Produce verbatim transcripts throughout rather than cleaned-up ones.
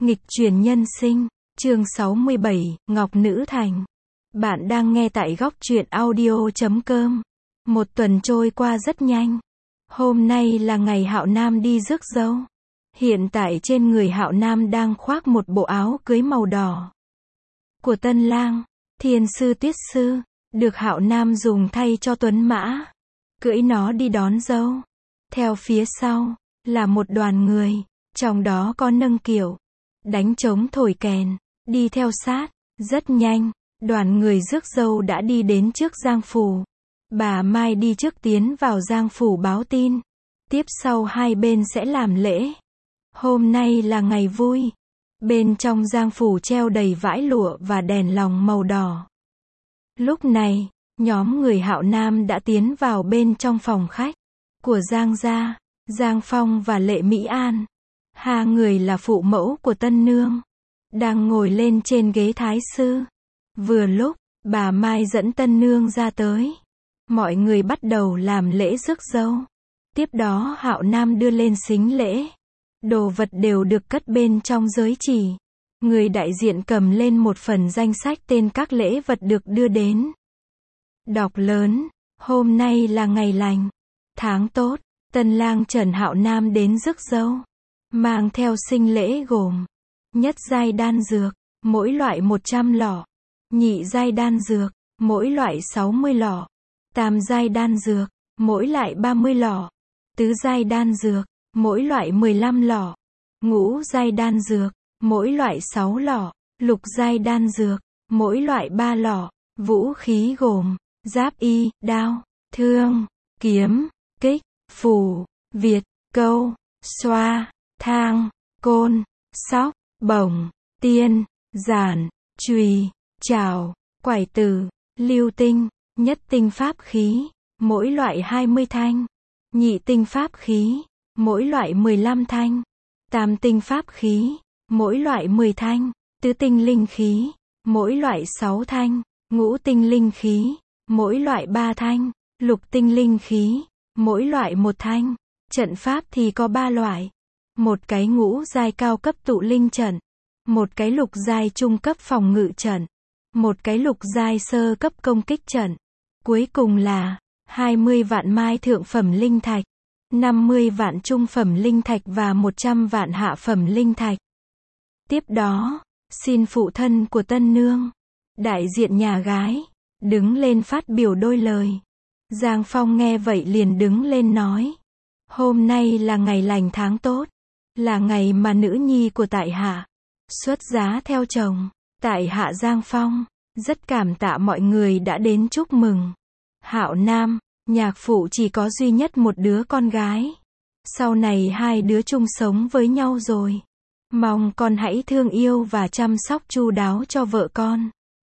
Nghịch chuyển nhân sinh, chương sáu mươi bảy, Ngọc Nữ Thành. Bạn đang nghe tại góc truyện audio chấm com. Một tuần trôi qua rất nhanh. Hôm nay là ngày Hạo Nam đi rước dâu. Hiện tại trên người Hạo Nam đang khoác một bộ áo cưới màu đỏ của tân lang, Thiên sư Tuyết sư, được Hạo Nam dùng thay cho tuấn mã, cưỡi nó đi đón dâu. Theo phía sau là một đoàn người, trong đó có nâng kiệu, đánh trống thổi kèn, đi theo sát. Rất nhanh, đoàn người rước dâu đã đi đến trước giang phủ. Bà Mai đi trước tiến vào giang phủ báo tin. Tiếp sau hai bên sẽ làm lễ. Hôm nay là ngày vui. Bên trong giang phủ treo đầy vải lụa và đèn lồng màu đỏ. Lúc này, nhóm người Hạo Nam đã tiến vào bên trong phòng khách của Giang gia. Giang Phong và Lệ Mỹ An, hai người là phụ mẫu của tân nương, đang ngồi lên trên ghế thái sư. Vừa lúc, bà Mai dẫn tân nương ra tới. Mọi người bắt đầu làm lễ rước dâu. Tiếp đó Hạo Nam đưa lên sính lễ. Đồ vật đều được cất bên trong giới chỉ. Người đại diện cầm lên một phần danh sách tên các lễ vật được đưa đến. Đọc lớn, hôm nay là ngày lành, tháng tốt, tân lang Trần Hạo Nam đến rước dâu. Mang theo sinh lễ gồm nhất giai đan dược, mỗi loại một trăm lọ. Nhị giai đan dược, mỗi loại sáu mươi lọ. Tam giai đan dược, mỗi loại ba mươi lọ. Tứ giai đan dược, mỗi loại mười lăm lọ. Ngũ giai đan dược, mỗi loại sáu lọ. Lục giai đan dược, mỗi loại ba lọ. Vũ khí gồm giáp y, đao, thương, kiếm, kích, phù, việt, câu, xoa, thang, côn, sóc, bổng, tiên, giản, chùy, chảo, quải tử, lưu tinh. Nhất tinh pháp khí, mỗi loại hai mươi thanh. Nhị tinh pháp khí, mỗi loại mười lăm thanh. Tam tinh pháp khí, mỗi loại mười thanh. Tứ tinh linh khí, mỗi loại sáu thanh. Ngũ tinh linh khí, mỗi loại ba thanh. Lục tinh linh khí, mỗi loại một thanh. Trận pháp thì có ba loại. Một cái ngũ giai cao cấp tụ linh trận. Một cái lục giai trung cấp phòng ngự trận. Một cái lục giai sơ cấp công kích trận. Cuối cùng là hai mươi vạn mai thượng phẩm linh thạch, năm mươi vạn trung phẩm linh thạch và một trăm vạn hạ phẩm linh thạch. Tiếp đó, xin phụ thân của tân nương, đại diện nhà gái, đứng lên phát biểu đôi lời. Giang Phong nghe vậy liền đứng lên nói. Hôm nay là ngày lành tháng tốt, là ngày mà nữ nhi của tại hạ xuất giá theo chồng. Tại hạ Giang Phong rất cảm tạ mọi người đã đến chúc mừng. Hạo Nam, nhạc phụ chỉ có duy nhất một đứa con gái. Sau này hai đứa chung sống với nhau rồi. Mong con hãy thương yêu và chăm sóc chu đáo cho vợ con.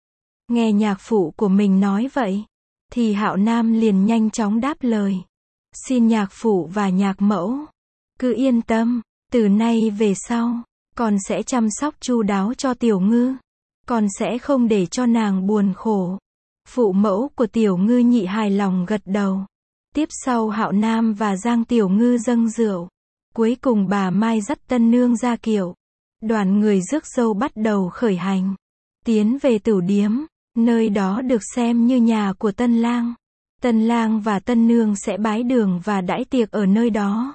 Nghe nhạc phụ của mình nói vậy, thì Hạo Nam liền nhanh chóng đáp lời. Xin nhạc phụ và nhạc mẫu cứ yên tâm, từ nay về sau, con sẽ chăm sóc chu đáo cho Tiểu Ngư. Con sẽ không để cho nàng buồn khổ. Phụ mẫu của Tiểu Ngư nhị hài lòng gật đầu. Tiếp sau Hạo Nam và Giang Tiểu Ngư dâng rượu. Cuối cùng bà Mai dắt tân nương ra kiệu. Đoàn người rước dâu bắt đầu khởi hành, tiến về tửu điếm. Nơi đó được xem như nhà của tân lang. Tân lang và tân nương sẽ bái đường và đãi tiệc ở nơi đó.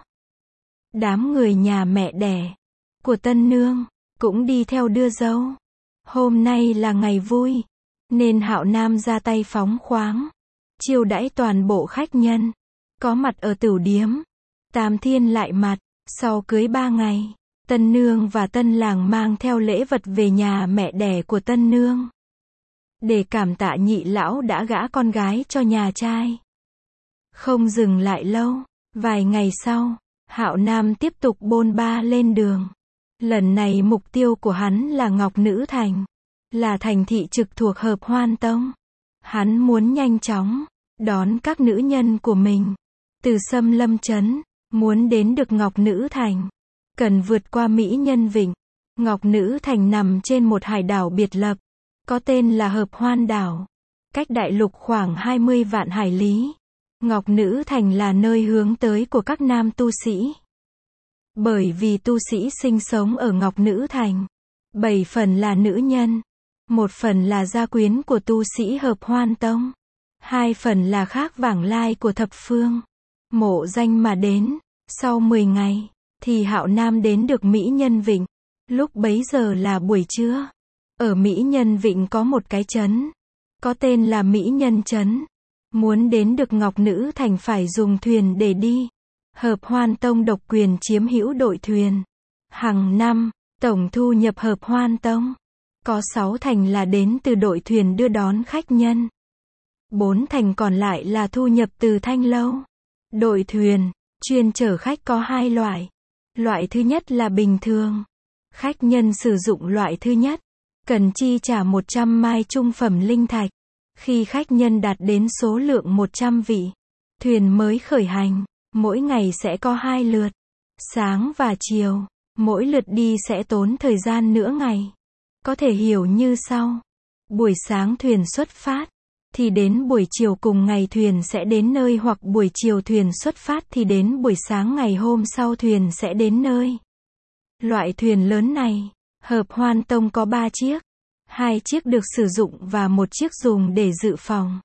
Đám người nhà mẹ đẻ của tân nương cũng đi theo đưa dâu. Hôm nay là ngày vui, nên Hạo Nam ra tay phóng khoáng, chiêu đãi toàn bộ khách nhân có mặt ở tửu điếm. Tam thiên lại mặt, sau cưới ba ngày, tân nương và tân lang mang theo lễ vật về nhà mẹ đẻ của tân nương, để cảm tạ nhị lão đã gả con gái cho nhà trai. Không dừng lại lâu, vài ngày sau, Hạo Nam tiếp tục bôn ba lên đường. Lần này mục tiêu của hắn là Ngọc Nữ Thành, là thành thị trực thuộc Hợp Hoan Tông. Hắn muốn nhanh chóng đón các nữ nhân của mình từ Sâm Lâm Trấn, muốn đến được Ngọc Nữ Thành, cần vượt qua Mỹ Nhân Vịnh. Ngọc Nữ Thành nằm trên một hải đảo biệt lập, có tên là Hợp Hoan Đảo, cách đại lục khoảng hai mươi vạn hải lý. Ngọc Nữ Thành là nơi hướng tới của các nam tu sĩ. Bởi vì tu sĩ sinh sống ở Ngọc Nữ Thành, bảy phần là nữ nhân, một phần là gia quyến của tu sĩ Hợp Hoan Tông, hai phần là khác vãng lai của thập phương. Mộ danh mà đến, sau mười ngày, thì Hạo Nam đến được Mỹ Nhân Vịnh. Lúc bấy giờ là buổi trưa. Ở Mỹ Nhân Vịnh có một cái trấn, có tên là Mỹ Nhân Trấn. Muốn đến được Ngọc Nữ Thành phải dùng thuyền để đi. Hợp Hoan Tông độc quyền chiếm hữu đội thuyền. Hàng năm, tổng thu nhập Hợp Hoan Tông có sáu thành là đến từ đội thuyền đưa đón khách nhân. Bốn thành còn lại là thu nhập từ thanh lâu. Đội thuyền chuyên chở khách có hai loại. Loại thứ nhất là bình thường. Khách nhân sử dụng loại thứ nhất, cần chi trả một trăm mai trung phẩm linh thạch. Khi khách nhân đạt đến số lượng một trăm vị, thuyền mới khởi hành. Mỗi ngày sẽ có hai lượt, sáng và chiều. Mỗi lượt đi sẽ tốn thời gian nửa ngày. Có thể hiểu như sau. Buổi sáng thuyền xuất phát, thì đến buổi chiều cùng ngày thuyền sẽ đến nơi, hoặc buổi chiều thuyền xuất phát thì đến buổi sáng ngày hôm sau thuyền sẽ đến nơi. Loại thuyền lớn này, Hợp Hoan Tông có ba chiếc. Hai chiếc được sử dụng và một chiếc dùng để dự phòng.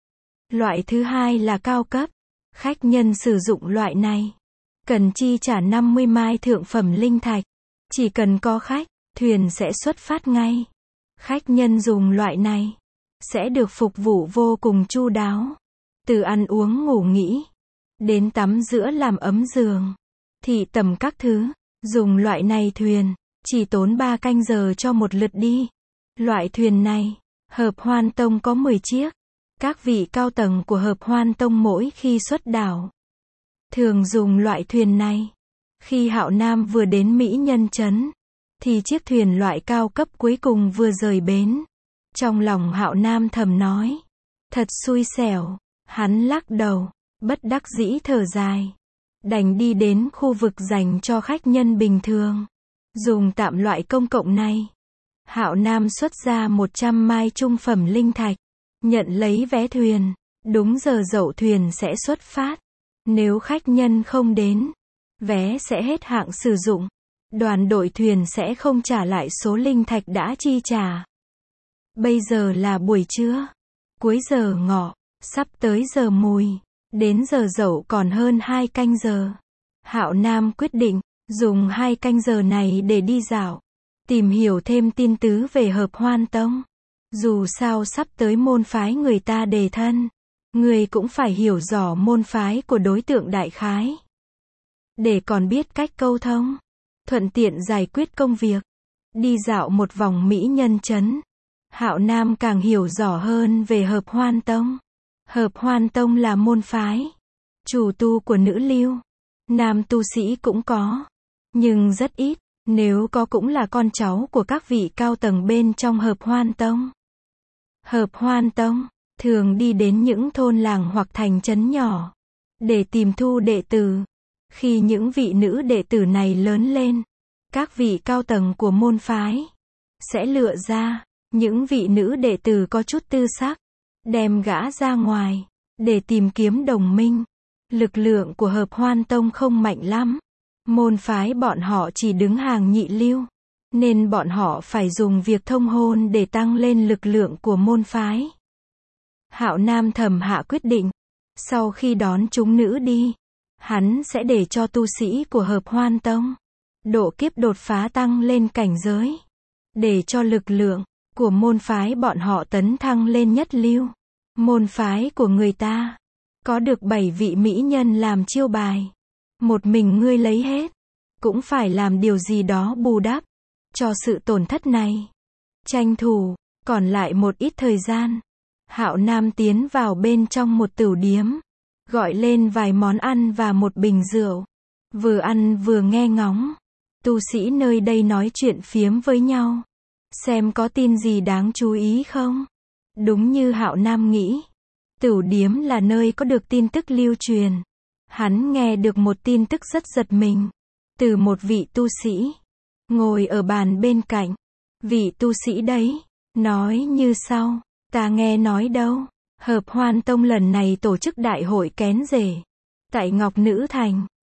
Loại thứ hai là cao cấp. Khách nhân sử dụng loại này, cần chi trả năm mươi mai thượng phẩm linh thạch. Chỉ cần có khách, thuyền sẽ xuất phát ngay. Khách nhân dùng loại này, sẽ được phục vụ vô cùng chu đáo. Từ ăn uống ngủ nghỉ, đến tắm rửa làm ấm giường, thị tầm các thứ. Dùng loại này thuyền, chỉ tốn ba canh giờ cho một lượt đi. Loại thuyền này, Hợp Hoan Tông có mười chiếc. Các vị cao tầng của Hợp Hoan Tông mỗi khi xuất đảo, thường dùng loại thuyền này. Khi Hạo Nam vừa đến Mỹ Nhân Trấn, thì chiếc thuyền loại cao cấp cuối cùng vừa rời bến. Trong lòng Hạo Nam thầm nói, thật xui xẻo. Hắn lắc đầu, bất đắc dĩ thở dài, đành đi đến khu vực dành cho khách nhân bình thường, dùng tạm loại công cộng này. Hạo Nam xuất ra một trăm mai trung phẩm linh thạch, nhận lấy vé thuyền. Đúng giờ dậu thuyền sẽ xuất phát. Nếu khách nhân không đến, vé sẽ hết hạn sử dụng. Đoàn đội thuyền sẽ không trả lại số linh thạch đã chi trả. Bây giờ là buổi trưa, cuối giờ ngọ, sắp tới giờ mùi. Đến giờ dậu còn hơn hai canh giờ. Hạo Nam quyết định dùng hai canh giờ này để đi dạo, tìm hiểu thêm tin tứ về Hợp Hoan Tông. Dù sao sắp tới môn phái người ta đề thân, người cũng phải hiểu rõ môn phái của đối tượng đại khái, để còn biết cách câu thông, thuận tiện giải quyết công việc. Đi dạo một vòng Mỹ Nhân Trấn, Hạo Nam càng hiểu rõ hơn về Hợp Hoan Tông. Hợp Hoan Tông là môn phái chủ tu của nữ lưu, nam tu sĩ cũng có, nhưng rất ít, nếu có cũng là con cháu của các vị cao tầng bên trong Hợp Hoan Tông. Hợp Hoan Tông thường đi đến những thôn làng hoặc thành trấn nhỏ để tìm thu đệ tử. Khi những vị nữ đệ tử này lớn lên, các vị cao tầng của môn phái sẽ lựa ra những vị nữ đệ tử có chút tư sắc, đem gã ra ngoài để tìm kiếm đồng minh. Lực lượng của Hợp Hoan Tông không mạnh lắm, môn phái bọn họ chỉ đứng hàng nhị lưu, nên bọn họ phải dùng việc thông hôn để tăng lên lực lượng của môn phái. Hạo Nam thầm hạ quyết định, sau khi đón chúng nữ đi, hắn sẽ để cho tu sĩ của Hợp Hoan Tông độ kiếp đột phá tăng lên cảnh giới, để cho lực lượng của môn phái bọn họ tấn thăng lên nhất lưu. Môn phái của người ta có được bảy vị mỹ nhân làm chiêu bài, một mình ngươi lấy hết, cũng phải làm điều gì đó bù đắp cho sự tổn thất này. Tranh thủ còn lại một ít thời gian, Hạo Nam tiến vào bên trong một tửu điếm, gọi lên vài món ăn và một bình rượu. Vừa ăn vừa nghe ngóng tu sĩ nơi đây nói chuyện phiếm với nhau, xem có tin gì đáng chú ý không. Đúng như Hạo Nam nghĩ, tửu điếm là nơi có được tin tức lưu truyền. Hắn nghe được một tin tức rất giật mình, từ một vị tu sĩ ngồi ở bàn bên cạnh. Vị tu sĩ đấy nói như sau: ta nghe nói đâu, Hợp Hoan Tông lần này tổ chức đại hội kén rể tại Ngọc Nữ Thành.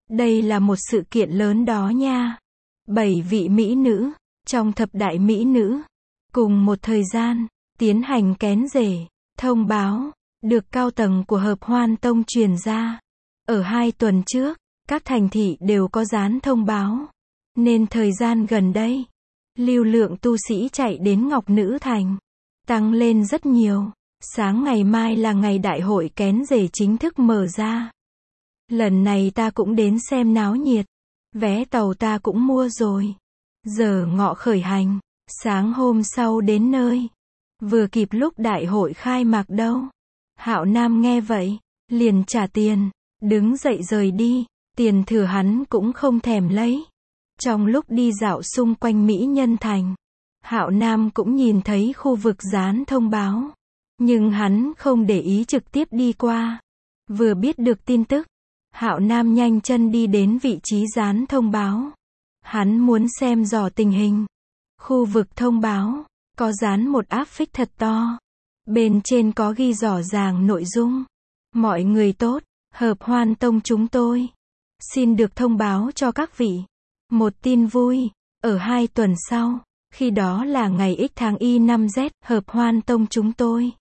Đây là một sự kiện lớn đó nha. Bảy vị mỹ nữ, trong thập đại mỹ nữ, cùng một thời gian, tiến hành kén rể, thông báo, được cao tầng của Hợp Hoan Tông truyền ra. Ở hai tuần trước, các thành thị đều có dán thông báo. Nên thời gian gần đây, lưu lượng tu sĩ chạy đến Ngọc Nữ Thành tăng lên rất nhiều. Sáng ngày mai là ngày đại hội kén rể chính thức mở ra. Lần này ta cũng đến xem náo nhiệt. Vé tàu ta cũng mua rồi. Giờ ngọ khởi hành, sáng hôm sau đến nơi. Vừa kịp lúc đại hội khai mạc đâu. Hạo Nam nghe vậy, liền trả tiền, đứng dậy rời đi. Tiền thừa hắn cũng không thèm lấy. Trong lúc đi dạo xung quanh Mỹ Nhân Thành, Hạo Nam cũng nhìn thấy khu vực dán thông báo. Nhưng hắn không để ý, trực tiếp đi qua. Vừa biết được tin tức, Hạo Nam nhanh chân đi đến vị trí dán thông báo. Hắn muốn xem dò tình hình. Khu vực thông báo, có dán một áp phích thật to. Bên trên có ghi rõ ràng nội dung. Mọi người tốt, Hợp Hoan Tông chúng tôi xin được thông báo cho các vị một tin vui. Ở hai tuần sau, khi đó là ngày X tháng Y năm Z, Hợp Hoan Tông chúng tôi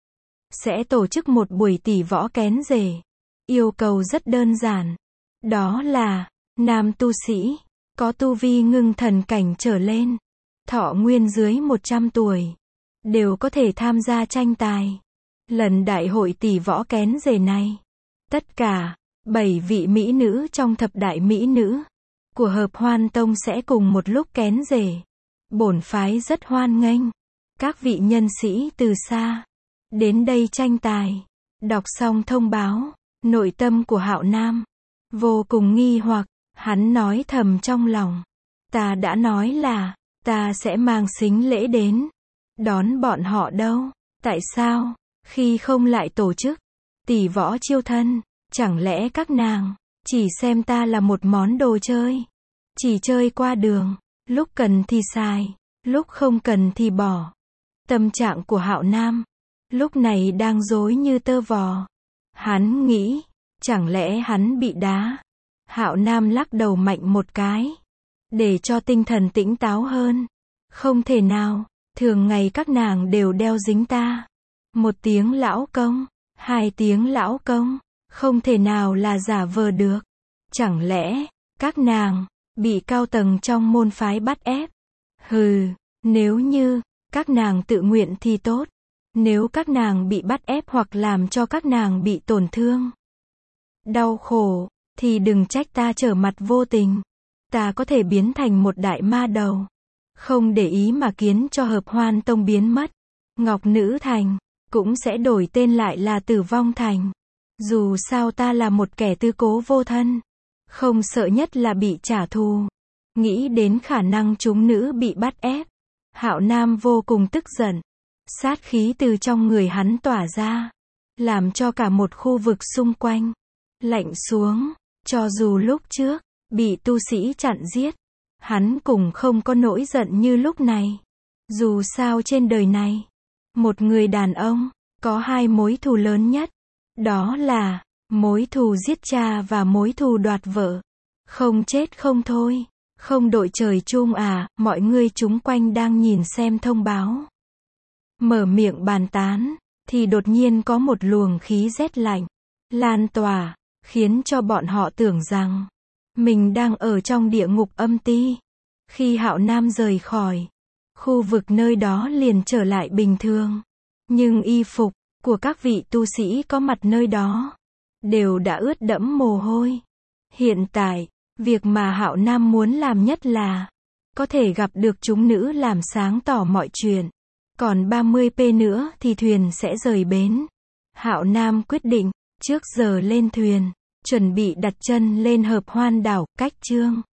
sẽ tổ chức một buổi tỷ võ kén rể. Yêu cầu rất đơn giản. Đó là, nam tu sĩ, có tu vi ngưng thần cảnh trở lên, thọ nguyên dưới một trăm tuổi, đều có thể tham gia tranh tài. Lần đại hội tỷ võ kén rể này, tất cả, bảy vị mỹ nữ trong thập đại mỹ nữ của Hợp Hoan Tông sẽ cùng một lúc kén rể. Bổn phái rất hoan nghênh các vị nhân sĩ từ xa đến đây tranh tài. Đọc xong thông báo, nội tâm của Hạo Nam vô cùng nghi hoặc. Hắn nói thầm trong lòng, ta đã nói là ta sẽ mang sính lễ đến đón bọn họ đâu. Tại sao khi không lại tổ chức tỷ võ chiêu thân? Chẳng lẽ các nàng chỉ xem ta là một món đồ chơi, chỉ chơi qua đường, lúc cần thì xài, lúc không cần thì bỏ? Tâm trạng của Hạo Nam lúc này đang rối như tơ vò. Hắn nghĩ, chẳng lẽ hắn bị đá? Hạo Nam lắc đầu mạnh một cái, để cho tinh thần tỉnh táo hơn. Không thể nào, thường ngày các nàng đều đeo dính ta. Một tiếng lão công, hai tiếng lão công, không thể nào là giả vờ được. Chẳng lẽ, các nàng bị cao tầng trong môn phái bắt ép? Hừ, nếu như các nàng tự nguyện thì tốt. Nếu các nàng bị bắt ép hoặc làm cho các nàng bị tổn thương, đau khổ, thì đừng trách ta trở mặt vô tình. Ta có thể biến thành một đại ma đầu, không để ý mà khiến cho Hợp Hoan Tông biến mất. Ngọc Nữ Thành cũng sẽ đổi tên lại là Tử Vong Thành. Dù sao ta là một kẻ tư cố vô thân, không sợ nhất là bị trả thù. Nghĩ đến khả năng chúng nữ bị bắt ép, Hạo Nam vô cùng tức giận. Sát khí từ trong người hắn tỏa ra, làm cho cả một khu vực xung quanh lạnh xuống. Cho dù lúc trước bị tu sĩ chặn giết, hắn cũng không có nỗi giận như lúc này. Dù sao trên đời này, một người đàn ông có hai mối thù lớn nhất. Đó là mối thù giết cha và mối thù đoạt vợ. Không chết không thôi, không đội trời chung à. Mọi người chúng quanh đang nhìn xem thông báo, mở miệng bàn tán, thì đột nhiên có một luồng khí rét lạnh lan tỏa, khiến cho bọn họ tưởng rằng mình đang ở trong địa ngục âm ti. Khi Hạo Nam rời khỏi khu vực nơi đó liền trở lại bình thường. Nhưng y phục của các vị tu sĩ có mặt nơi đó đều đã ướt đẫm mồ hôi. Hiện tại, việc mà Hạo Nam muốn làm nhất là có thể gặp được chúng nữ làm sáng tỏ mọi chuyện. Còn ba mươi phút nữa thì thuyền sẽ rời bến. Hạo Nam quyết định, trước giờ lên thuyền, chuẩn bị đặt chân lên Hợp Hoan đảo. Cách chương